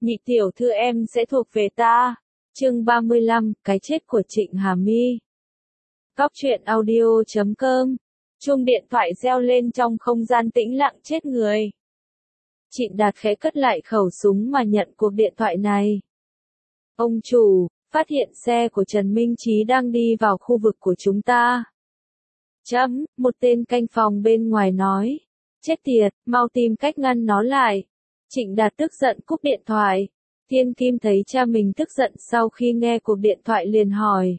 Nhị tiểu thư em sẽ thuộc về ta. Chương 35, cái chết của Trịnh Hà My. Góc truyện audio.com. Chuông điện thoại reo lên trong không gian tĩnh lặng chết người. Trịnh Đạt khẽ cất lại khẩu súng mà nhận cuộc điện thoại này. Ông chủ, phát hiện xe của Trần Minh Chí đang đi vào khu vực của chúng ta. Một tên canh phòng bên ngoài nói. Chết tiệt, mau tìm cách ngăn nó lại. Trịnh Đạt tức giận cúp điện thoại. Thiên Kim thấy cha mình tức giận sau khi nghe cuộc điện thoại liền hỏi.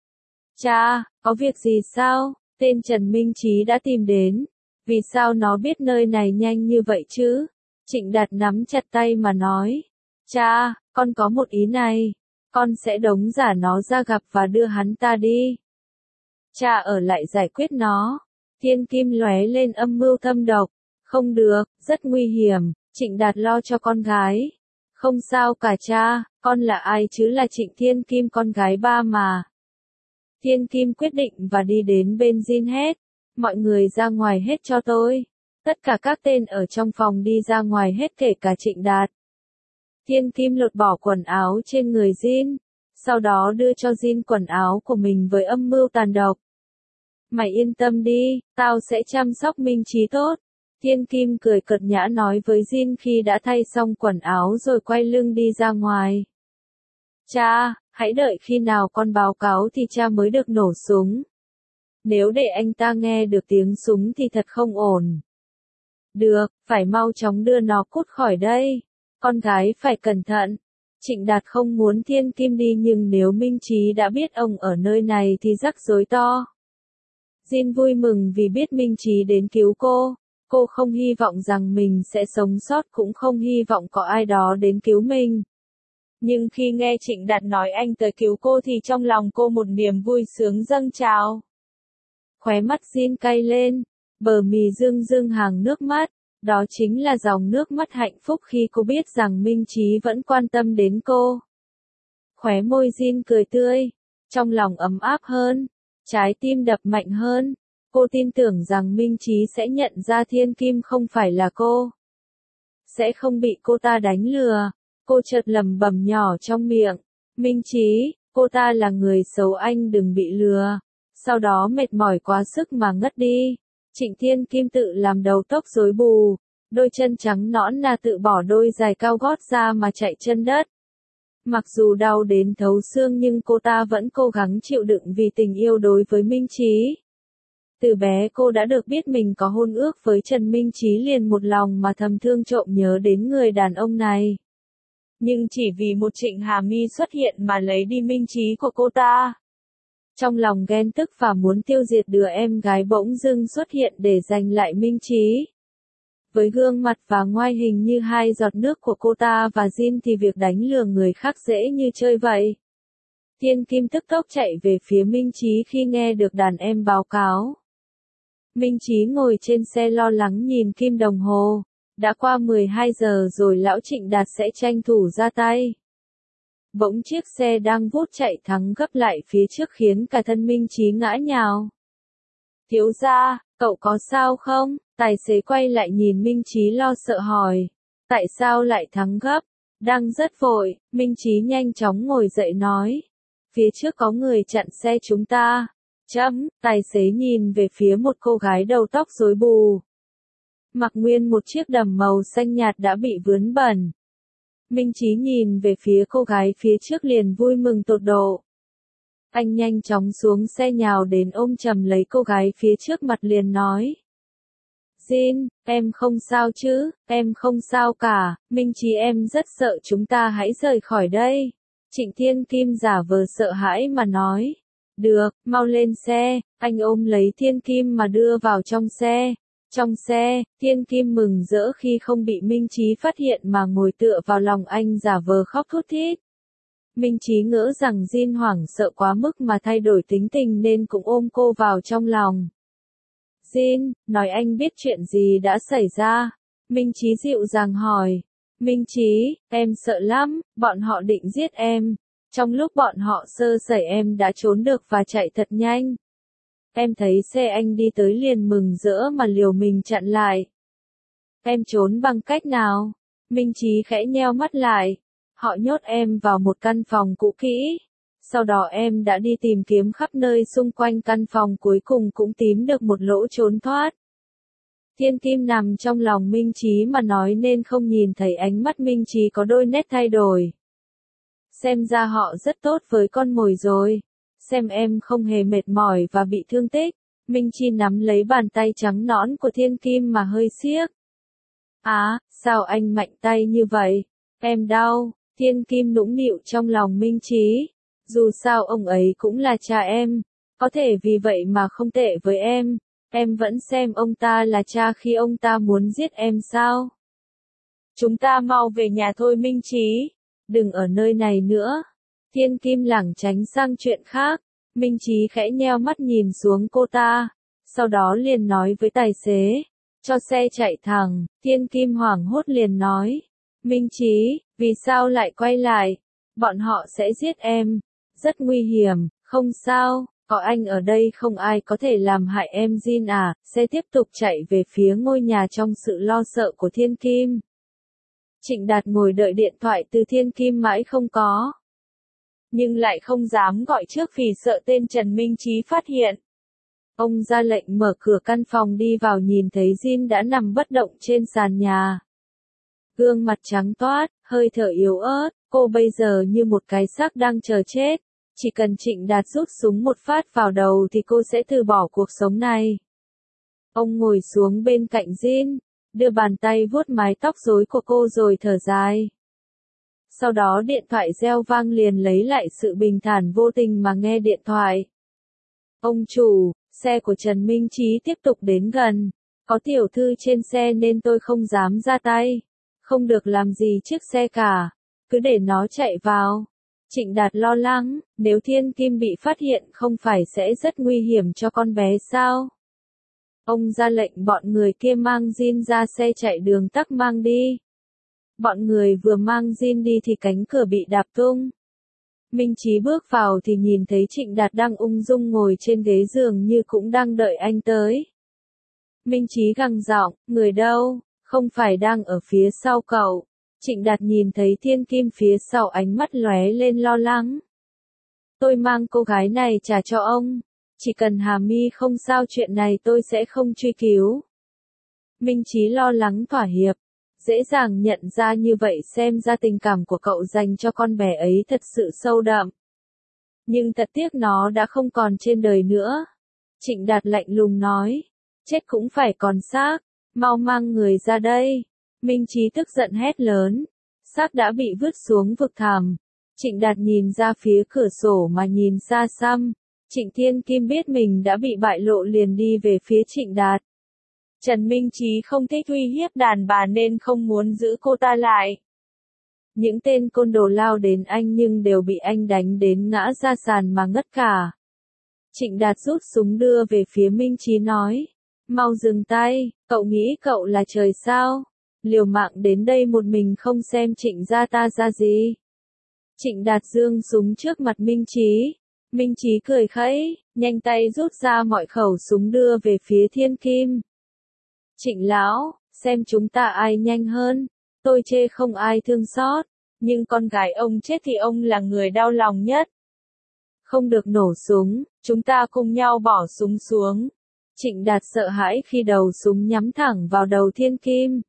Cha, có việc gì sao? Tên Trần Minh Chí đã tìm đến. Vì sao nó biết nơi này nhanh như vậy chứ? Trịnh Đạt nắm chặt tay mà nói. Cha, con có một ý này. Con sẽ đóng giả nó ra gặp và đưa hắn ta đi. Cha ở lại giải quyết nó. Thiên Kim lóe lên âm mưu thâm độc. Không được, rất nguy hiểm. Trịnh Đạt lo cho con gái. Không sao cả cha, con là ai chứ, là Trịnh Thiên Kim, con gái ba mà. Thiên Kim quyết định và đi đến bên Jin hết. Mọi người ra ngoài hết cho tôi. Tất cả các tên ở trong phòng đi ra ngoài hết kể cả Trịnh Đạt. Thiên Kim lột bỏ quần áo trên người Jin. Sau đó đưa cho Jin quần áo của mình với âm mưu tàn độc. Mày yên tâm đi, tao sẽ chăm sóc Minh Chí tốt. Thiên Kim cười cợt nhã nói với Jin khi đã thay xong quần áo rồi quay lưng đi ra ngoài. Cha, hãy đợi khi nào con báo cáo thì cha mới được nổ súng. Nếu để anh ta nghe được tiếng súng thì thật không ổn. Được, phải mau chóng đưa nó cút khỏi đây. Con gái phải cẩn thận. Trịnh Đạt không muốn Thiên Kim đi, nhưng nếu Minh Chí đã biết ông ở nơi này thì rắc rối to. Jin vui mừng vì biết Minh Chí đến cứu cô. Cô không hy vọng rằng mình sẽ sống sót, cũng không hy vọng có ai đó đến cứu mình. Nhưng khi nghe Trịnh Đạt nói anh tới cứu cô thì trong lòng cô một niềm vui sướng dâng trào. Khóe mắt Jin cay lên, bờ mì rưng rưng hàng nước mắt. Đó chính là dòng nước mắt hạnh phúc khi cô biết rằng Minh Chí vẫn quan tâm đến cô. Khóe môi Jin cười tươi, trong lòng ấm áp hơn, trái tim đập mạnh hơn. Cô tin tưởng rằng Minh Chí sẽ nhận ra Thiên Kim không phải là cô. Sẽ không bị cô ta đánh lừa. Cô chợt lẩm bẩm nhỏ trong miệng. Minh Chí, cô ta là người xấu, anh đừng bị lừa. Sau đó mệt mỏi quá sức mà ngất đi. Trịnh Thiên Kim tự làm đầu tóc rối bù. Đôi chân trắng nõn nà tự bỏ đôi giày cao gót ra mà chạy chân đất. Mặc dù đau đến thấu xương nhưng cô ta vẫn cố gắng chịu đựng vì tình yêu đối với Minh Chí. Từ bé cô đã được biết mình có hôn ước với Trần Minh Chí, liền một lòng mà thầm thương trộm nhớ đến người đàn ông này. Nhưng chỉ vì một Trịnh Hà My xuất hiện mà lấy đi Minh Chí của cô ta. Trong lòng ghen tức và muốn tiêu diệt đứa em gái bỗng dưng xuất hiện để giành lại Minh Chí. Với gương mặt và ngoại hình như hai giọt nước của cô ta và Jin thì việc đánh lừa người khác dễ như chơi vậy. Thiên Kim tức tốc chạy về phía Minh Chí khi nghe được đàn em báo cáo. Minh Chí ngồi trên xe lo lắng nhìn kim đồng hồ. Đã qua 12 giờ rồi, lão Trịnh Đạt sẽ tranh thủ ra tay. Bỗng chiếc xe đang vút chạy thắng gấp lại phía trước khiến cả thân Minh Chí ngã nhào. Thiếu gia, cậu có sao không? Tài xế quay lại nhìn Minh Chí lo sợ hỏi. Tại sao lại thắng gấp? Đang rất vội, Minh Chí nhanh chóng ngồi dậy nói. Phía trước có người chặn xe chúng ta. Tài xế nhìn về phía một cô gái đầu tóc rối bù. Mặc nguyên một chiếc đầm màu xanh nhạt đã bị vướng bẩn. Minh Chí nhìn về phía cô gái phía trước liền vui mừng tột độ. Anh nhanh chóng xuống xe nhào đến ôm chầm lấy cô gái phía trước mặt liền nói. Jin, em không sao chứ? Em không sao cả, Minh Chí em rất sợ, chúng ta hãy rời khỏi đây. Trịnh Thiên Kim giả vờ sợ hãi mà nói. Được, mau lên xe. Anh ôm lấy Thiên Kim mà đưa vào trong xe. Trong xe, Thiên Kim mừng rỡ khi không bị Minh Chí phát hiện mà ngồi tựa vào lòng anh giả vờ khóc thút thít. Minh Chí ngỡ rằng Jin hoảng sợ quá mức mà thay đổi tính tình nên cũng ôm cô vào trong lòng. Jin, nói anh biết chuyện gì đã xảy ra. Minh Chí dịu dàng hỏi. Minh Chí, em sợ lắm, bọn họ định giết em. Trong lúc bọn họ sơ sẩy em đã trốn được và chạy thật nhanh. Em thấy xe anh đi tới liền mừng rỡ mà liều mình chặn lại. Em trốn bằng cách nào? Minh Chí khẽ nheo mắt lại. Họ nhốt em vào một căn phòng cũ kỹ. Sau đó em đã đi tìm kiếm khắp nơi xung quanh căn phòng, cuối cùng cũng tìm được một lỗ trốn thoát. Thiên Kim nằm trong lòng Minh Chí mà nói nên không nhìn thấy ánh mắt Minh Chí có đôi nét thay đổi. Xem ra họ rất tốt với con mồi rồi. Xem em không hề mệt mỏi và bị thương tích. Minh Chí nắm lấy bàn tay trắng nõn của Thiên Kim mà hơi siết. Sao anh mạnh tay như vậy? Em đau. Thiên Kim nũng nịu trong lòng Minh Chí. Dù sao ông ấy cũng là cha em. Có thể vì vậy mà không tệ với em. Em vẫn xem ông ta là cha khi ông ta muốn giết em sao? Chúng ta mau về nhà thôi Minh Chí. Đừng ở nơi này nữa. Thiên Kim lảng tránh sang chuyện khác. Minh Chí khẽ nheo mắt nhìn xuống cô ta. Sau đó liền nói với tài xế. Cho xe chạy thẳng. Thiên Kim hoảng hốt liền nói. Minh Chí, vì sao lại quay lại? Bọn họ sẽ giết em. Rất nguy hiểm, không sao. Có anh ở đây không ai có thể làm hại em Jin à. Xe tiếp tục chạy về phía ngôi nhà trong sự lo sợ của Thiên Kim. Trịnh Đạt ngồi đợi điện thoại từ Thiên Kim mãi không có. Nhưng lại không dám gọi trước vì sợ tên Trần Minh Chí phát hiện. Ông ra lệnh mở cửa căn phòng đi vào, nhìn thấy Jin đã nằm bất động trên sàn nhà. Gương mặt trắng toát, hơi thở yếu ớt, cô bây giờ như một cái xác đang chờ chết. Chỉ cần Trịnh Đạt rút súng một phát vào đầu thì cô sẽ từ bỏ cuộc sống này. Ông ngồi xuống bên cạnh Jin, đưa bàn tay vuốt mái tóc rối của cô rồi thở dài. Sau đó điện thoại reo vang, liền lấy lại sự bình thản vô tình mà nghe điện thoại. Ông chủ, xe của Trần Minh Chí tiếp tục đến gần. Có tiểu thư trên xe nên tôi không dám ra tay. Không được làm gì chiếc xe cả. Cứ để nó chạy vào. Trịnh Đạt lo lắng, nếu Thiên Kim bị phát hiện không phải sẽ rất nguy hiểm cho con bé sao? Ông ra lệnh bọn người kia mang Jin ra xe chạy đường tắc mang đi. Bọn người vừa mang Jin đi thì cánh cửa bị đạp tung. Minh Chí bước vào thì nhìn thấy Trịnh Đạt đang ung dung ngồi trên ghế giường như cũng đang đợi anh tới. Minh Chí gằn giọng, người đâu, không phải đang ở phía sau cậu. Trịnh Đạt nhìn thấy Thiên Kim phía sau, ánh mắt lóe lên lo lắng. Tôi mang cô gái này trả cho ông. Chỉ cần Hà My không sao chuyện này tôi sẽ không truy cứu. Minh Chí lo lắng thỏa hiệp. Dễ dàng nhận ra như vậy xem ra tình cảm của cậu dành cho con bé ấy thật sự sâu đậm. Nhưng thật tiếc nó đã không còn trên đời nữa. Trịnh Đạt lạnh lùng nói. Chết cũng phải còn xác. Mau mang người ra đây. Minh Chí tức giận hét lớn. Xác đã bị vứt xuống vực thẳm. Trịnh Đạt nhìn ra phía cửa sổ mà nhìn xa xăm. Trịnh Thiên Kim biết mình đã bị bại lộ liền đi về phía Trịnh Đạt. Trần Minh Chí không thích uy hiếp đàn bà nên không muốn giữ cô ta lại. Những tên côn đồ lao đến anh nhưng đều bị anh đánh đến ngã ra sàn mà ngất cả. Trịnh Đạt rút súng đưa về phía Minh Chí nói. Mau dừng tay, cậu nghĩ cậu là trời sao? Liều mạng đến đây một mình không xem Trịnh gia ta ra gì. Trịnh Đạt giương súng trước mặt Minh Chí. Minh Chí cười khẩy, nhanh tay rút ra mọi khẩu súng đưa về phía Thiên Kim. Trịnh lão, xem chúng ta ai nhanh hơn. Tôi chê không ai thương xót, nhưng con gái ông chết thì ông là người đau lòng nhất. Không được nổ súng, chúng ta cùng nhau bỏ súng xuống. Trịnh Đạt sợ hãi khi đầu súng nhắm thẳng vào đầu Thiên Kim.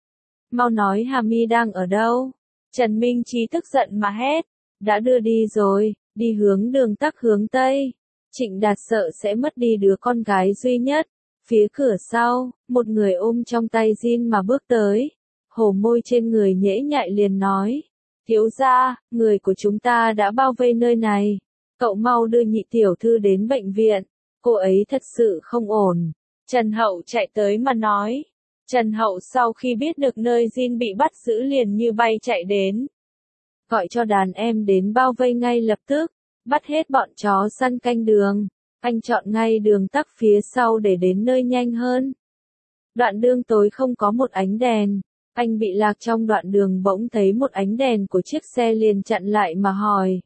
Mau nói Hà My đang ở đâu? Trần Minh Chí tức giận mà hét. Đã đưa đi rồi, đi hướng đường tắc hướng Tây. Trịnh Đạt sợ sẽ mất đi đứa con gái duy nhất. Phía cửa sau, một người ôm trong tay Jin mà bước tới. Hổ môi trên người nhễ nhại liền nói. Thiếu gia, người của chúng ta đã bao vây nơi này. Cậu mau đưa nhị tiểu thư đến bệnh viện. Cô ấy thật sự không ổn. Trần Hậu chạy tới mà nói. Trần Hậu sau khi biết được nơi Jin bị bắt giữ liền như bay chạy đến. Gọi cho đàn em đến bao vây ngay lập tức. Bắt hết bọn chó săn canh đường. Anh chọn ngay đường tắc phía sau để đến nơi nhanh hơn. Đoạn đường tối không có một ánh đèn. Anh bị lạc trong đoạn đường bỗng thấy một ánh đèn của chiếc xe liền chặn lại mà hỏi.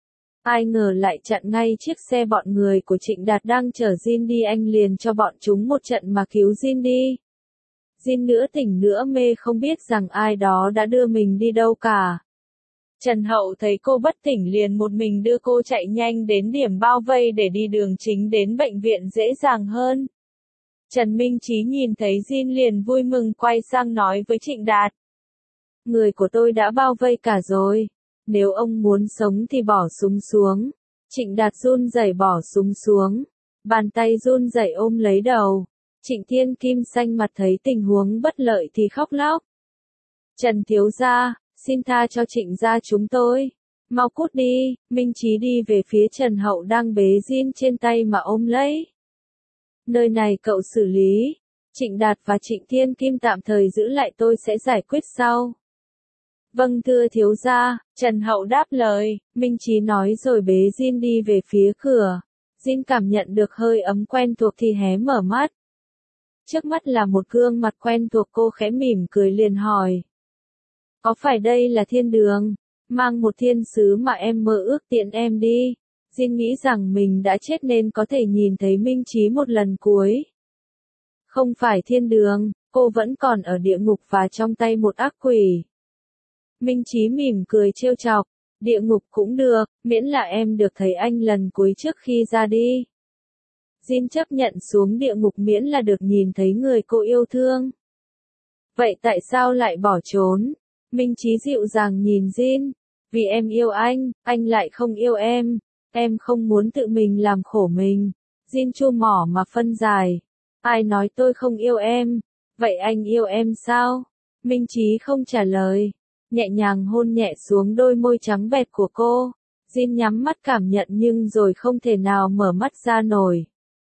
Ai ngờ lại chặn ngay chiếc xe bọn người của Trịnh Đạt đang chở Jin đi, anh liền cho bọn chúng một trận mà cứu Jin đi. Jin nữa tỉnh nữa mê không biết rằng ai đó đã đưa mình đi đâu cả. Trần Hậu thấy cô bất tỉnh liền một mình đưa cô chạy nhanh đến điểm bao vây để đi đường chính đến bệnh viện dễ dàng hơn. Trần Minh Chí nhìn thấy Jin liền vui mừng quay sang nói với Trịnh Đạt. Người của tôi đã bao vây cả rồi. Nếu ông muốn sống thì bỏ súng xuống. Trịnh Đạt run rẩy bỏ súng xuống. Bàn tay run rẩy ôm lấy đầu. Trịnh Thiên Kim xanh mặt thấy tình huống bất lợi thì khóc lóc. Trần thiếu gia, xin tha cho Trịnh gia chúng tôi. Mau cút đi, Minh Chí đi về phía Trần Hậu đang bế Jin trên tay mà ôm lấy. Nơi này cậu xử lý. Trịnh Đạt và Trịnh Thiên Kim tạm thời giữ lại tôi sẽ giải quyết sau. Vâng thưa thiếu gia, Trần Hậu đáp lời, Minh Chí nói rồi bế Jin đi về phía cửa. Jin cảm nhận được hơi ấm quen thuộc thì hé mở mắt. Trước mắt là một gương mặt quen thuộc, cô khẽ mỉm cười liền hỏi. Có phải đây là thiên đường? Mang một thiên sứ mà em mơ ước tiện em đi. Jin nghĩ rằng mình đã chết nên có thể nhìn thấy Minh Chí một lần cuối. Không phải thiên đường, cô vẫn còn ở địa ngục và trong tay một ác quỷ. Minh Chí mỉm cười trêu chọc, địa ngục cũng được, miễn là em được thấy anh lần cuối trước khi ra đi. Jin chấp nhận xuống địa ngục miễn là được nhìn thấy người cô yêu thương. Vậy tại sao lại bỏ trốn? Minh Chí dịu dàng nhìn Jin. Vì em yêu anh lại không yêu em không muốn tự mình làm khổ mình. Jin chua mỏ mà phân dài. Ai nói tôi không yêu em? Vậy anh yêu em sao? Minh Chí không trả lời. Nhẹ nhàng hôn nhẹ xuống đôi môi trắng bẹt của cô. Jin nhắm mắt cảm nhận nhưng rồi không thể nào mở mắt ra nổi.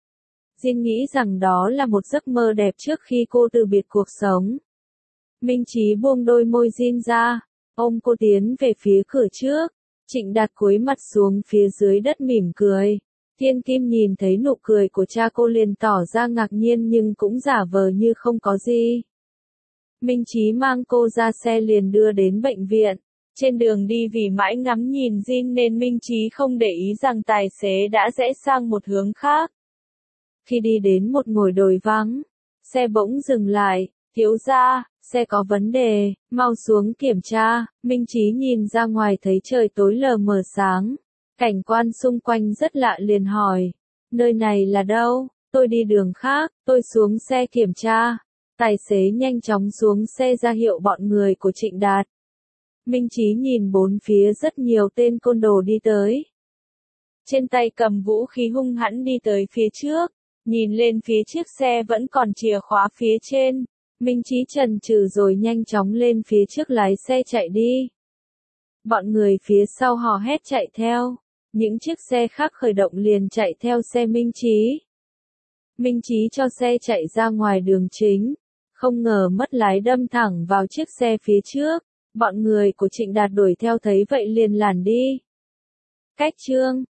Jin nghĩ rằng đó là một giấc mơ đẹp trước khi cô từ biệt cuộc sống. Minh Chí buông đôi môi Jin ra, ôm cô tiến về phía cửa trước. Trịnh Đạt cúi mặt xuống phía dưới đất mỉm cười. Thiên Kim nhìn thấy nụ cười của cha cô liền tỏ ra ngạc nhiên nhưng cũng giả vờ như không có gì. Minh Chí mang cô ra xe liền đưa đến bệnh viện. Trên đường đi vì mãi ngắm nhìn Jin nên Minh Chí không để ý rằng tài xế đã rẽ sang một hướng khác. Khi đi đến một ngồi đồi vắng, xe bỗng dừng lại. Thiếu gia, xe có vấn đề, mau xuống kiểm tra. Minh Chí nhìn ra ngoài thấy trời tối lờ mờ sáng. Cảnh quan xung quanh rất lạ liền hỏi. Nơi này là đâu? Tôi đi đường khác, tôi xuống xe kiểm tra. Tài xế nhanh chóng xuống xe ra hiệu bọn người của Trịnh Đạt. Minh Chí nhìn bốn phía rất nhiều tên côn đồ đi tới. Trên tay cầm vũ khí hung hãn đi tới phía trước. Nhìn lên phía chiếc xe vẫn còn chìa khóa phía trên. Minh Chí chần chừ rồi nhanh chóng lên phía trước lái xe chạy đi. Bọn người phía sau hò hét chạy theo. Những chiếc xe khác khởi động liền chạy theo xe Minh Chí. Minh Chí cho xe chạy ra ngoài đường chính. Không ngờ mất lái đâm thẳng vào chiếc xe phía trước. Bọn người của Trịnh Đạt đuổi theo thấy vậy liền làn đi. Cách chương